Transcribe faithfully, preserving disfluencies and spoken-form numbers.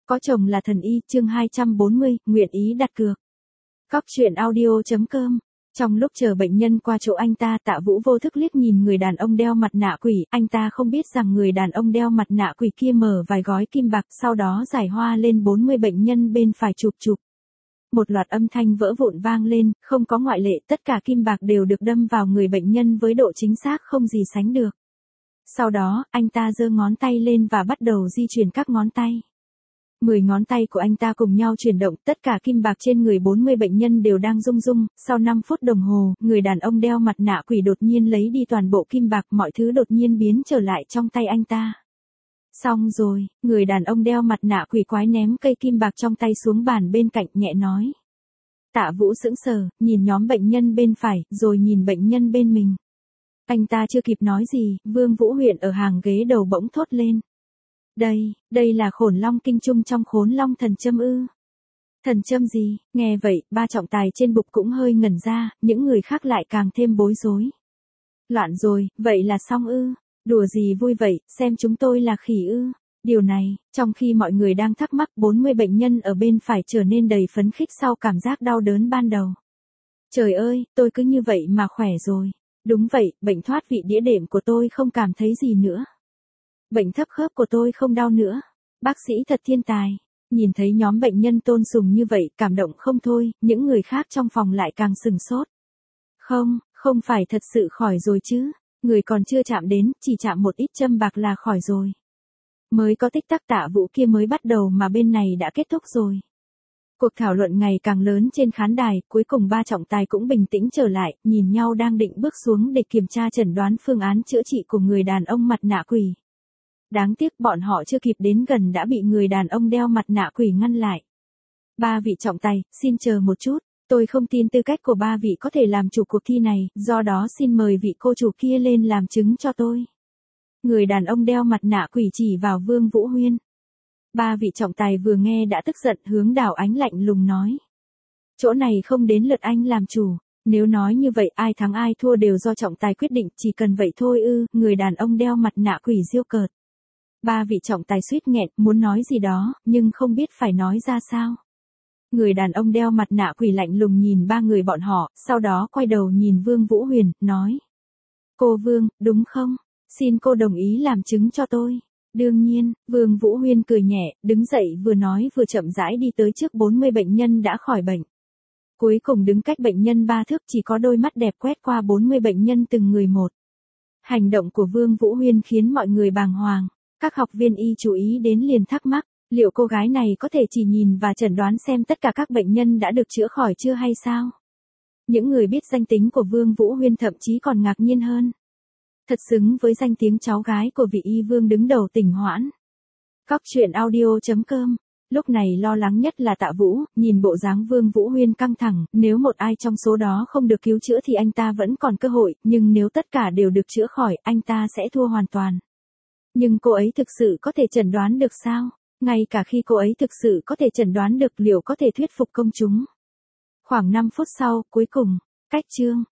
Có chồng là thần y, chương hai trăm bốn mươi, nguyện ý đặt cược. Cóc truyện audio chấm com. Trong lúc chờ bệnh nhân qua chỗ anh ta, Tạ Vũ vô thức liếc nhìn người đàn ông đeo mặt nạ quỷ, anh ta không biết rằng người đàn ông đeo mặt nạ quỷ kia mở vài gói kim bạc, sau đó giải hoa lên bốn mươi bệnh nhân bên phải chụp chụp. Một loạt âm thanh vỡ vụn vang lên, không có ngoại lệ, tất cả kim bạc đều được đâm vào người bệnh nhân với độ chính xác không gì sánh được. Sau đó, anh ta giơ ngón tay lên và bắt đầu di chuyển các ngón tay. Mười ngón tay của anh ta cùng nhau chuyển động, tất cả kim bạc trên người bốn mươi bệnh nhân đều đang rung rung. Sau năm phút đồng hồ, người đàn ông đeo mặt nạ quỷ đột nhiên lấy đi toàn bộ kim bạc, mọi thứ đột nhiên biến trở lại trong tay anh ta. Xong rồi, người đàn ông đeo mặt nạ quỷ quái ném cây kim bạc trong tay xuống bàn bên cạnh, nhẹ nói. Tạ Vũ sững sờ, nhìn nhóm bệnh nhân bên phải, rồi nhìn bệnh nhân bên mình. Anh ta chưa kịp nói gì, Vương Vũ Huyền ở hàng ghế đầu bỗng thốt lên. Đây, đây là Khổn Long Kinh Trung trong Khốn Long Thần Châm ư? Thần châm gì? Nghe vậy, ba trọng tài trên bục cũng hơi ngẩn ra, những người khác lại càng thêm bối rối. Loạn rồi, vậy là xong ư? Đùa gì vui vậy, xem chúng tôi là khỉ ư? Điều này, trong khi mọi người đang thắc mắc, bốn mươi bệnh nhân ở bên phải trở nên đầy phấn khích sau cảm giác đau đớn ban đầu. Trời ơi, tôi cứ như vậy mà khỏe rồi. Đúng vậy, bệnh thoát vị đĩa đệm của tôi không cảm thấy gì nữa. Bệnh thấp khớp của tôi không đau nữa. Bác sĩ thật thiên tài. Nhìn thấy nhóm bệnh nhân tôn sùng như vậy, cảm động không thôi, những người khác trong phòng lại càng sừng sốt. Không, không phải thật sự khỏi rồi chứ. Người còn chưa chạm đến, chỉ chạm một ít châm bạc là khỏi rồi. Mới có tích tắc Tạ Vũ kia mới bắt đầu mà bên này đã kết thúc rồi. Cuộc thảo luận ngày càng lớn trên khán đài, cuối cùng ba trọng tài cũng bình tĩnh trở lại, nhìn nhau đang định bước xuống để kiểm tra chẩn đoán phương án chữa trị của người đàn ông mặt nạ quỷ. Đáng tiếc bọn họ chưa kịp đến gần đã bị người đàn ông đeo mặt nạ quỷ ngăn lại. Ba vị trọng tài, xin chờ một chút, tôi không tin tư cách của ba vị có thể làm chủ cuộc thi này, do đó xin mời vị cô chủ kia lên làm chứng cho tôi. Người đàn ông đeo mặt nạ quỷ chỉ vào Vương Vũ Huyên. Ba vị trọng tài vừa nghe đã tức giận, hướng Đào Ánh lạnh lùng nói. Chỗ này không đến lượt anh làm chủ, nếu nói như vậy ai thắng ai thua đều do trọng tài quyết định, chỉ cần vậy thôi ư, người đàn ông đeo mặt nạ quỷ giễu cợt. Ba vị trọng tài suýt nghẹn, muốn nói gì đó, nhưng không biết phải nói ra sao. Người đàn ông đeo mặt nạ quỷ lạnh lùng nhìn ba người bọn họ, sau đó quay đầu nhìn Vương Vũ Huyền, nói. Cô Vương, đúng không? Xin cô đồng ý làm chứng cho tôi. Đương nhiên, Vương Vũ Huyên cười nhẹ, đứng dậy vừa nói vừa chậm rãi đi tới trước bốn mươi bệnh nhân đã khỏi bệnh. Cuối cùng đứng cách bệnh nhân ba thước, chỉ có đôi mắt đẹp quét qua bốn mươi bệnh nhân từng người một. Hành động của Vương Vũ Huyên khiến mọi người bàng hoàng. Các học viên y chú ý đến liền thắc mắc, liệu cô gái này có thể chỉ nhìn và chẩn đoán xem tất cả các bệnh nhân đã được chữa khỏi chưa hay sao? Những người biết danh tính của Vương Vũ Huyên thậm chí còn ngạc nhiên hơn. Thật xứng với danh tiếng cháu gái của vị y vương đứng đầu tỉnh Hoãn. Cóc truyện audio chấm com. Lúc này lo lắng nhất là Tạ Vũ, nhìn bộ dáng Vương Vũ Huyên căng thẳng, nếu một ai trong số đó không được cứu chữa thì anh ta vẫn còn cơ hội, nhưng nếu tất cả đều được chữa khỏi, anh ta sẽ thua hoàn toàn. Nhưng cô ấy thực sự có thể chẩn đoán được sao? Ngay cả khi cô ấy thực sự có thể chẩn đoán được, liệu có thể thuyết phục công chúng? Khoảng năm phút sau, cuối cùng, cách chương.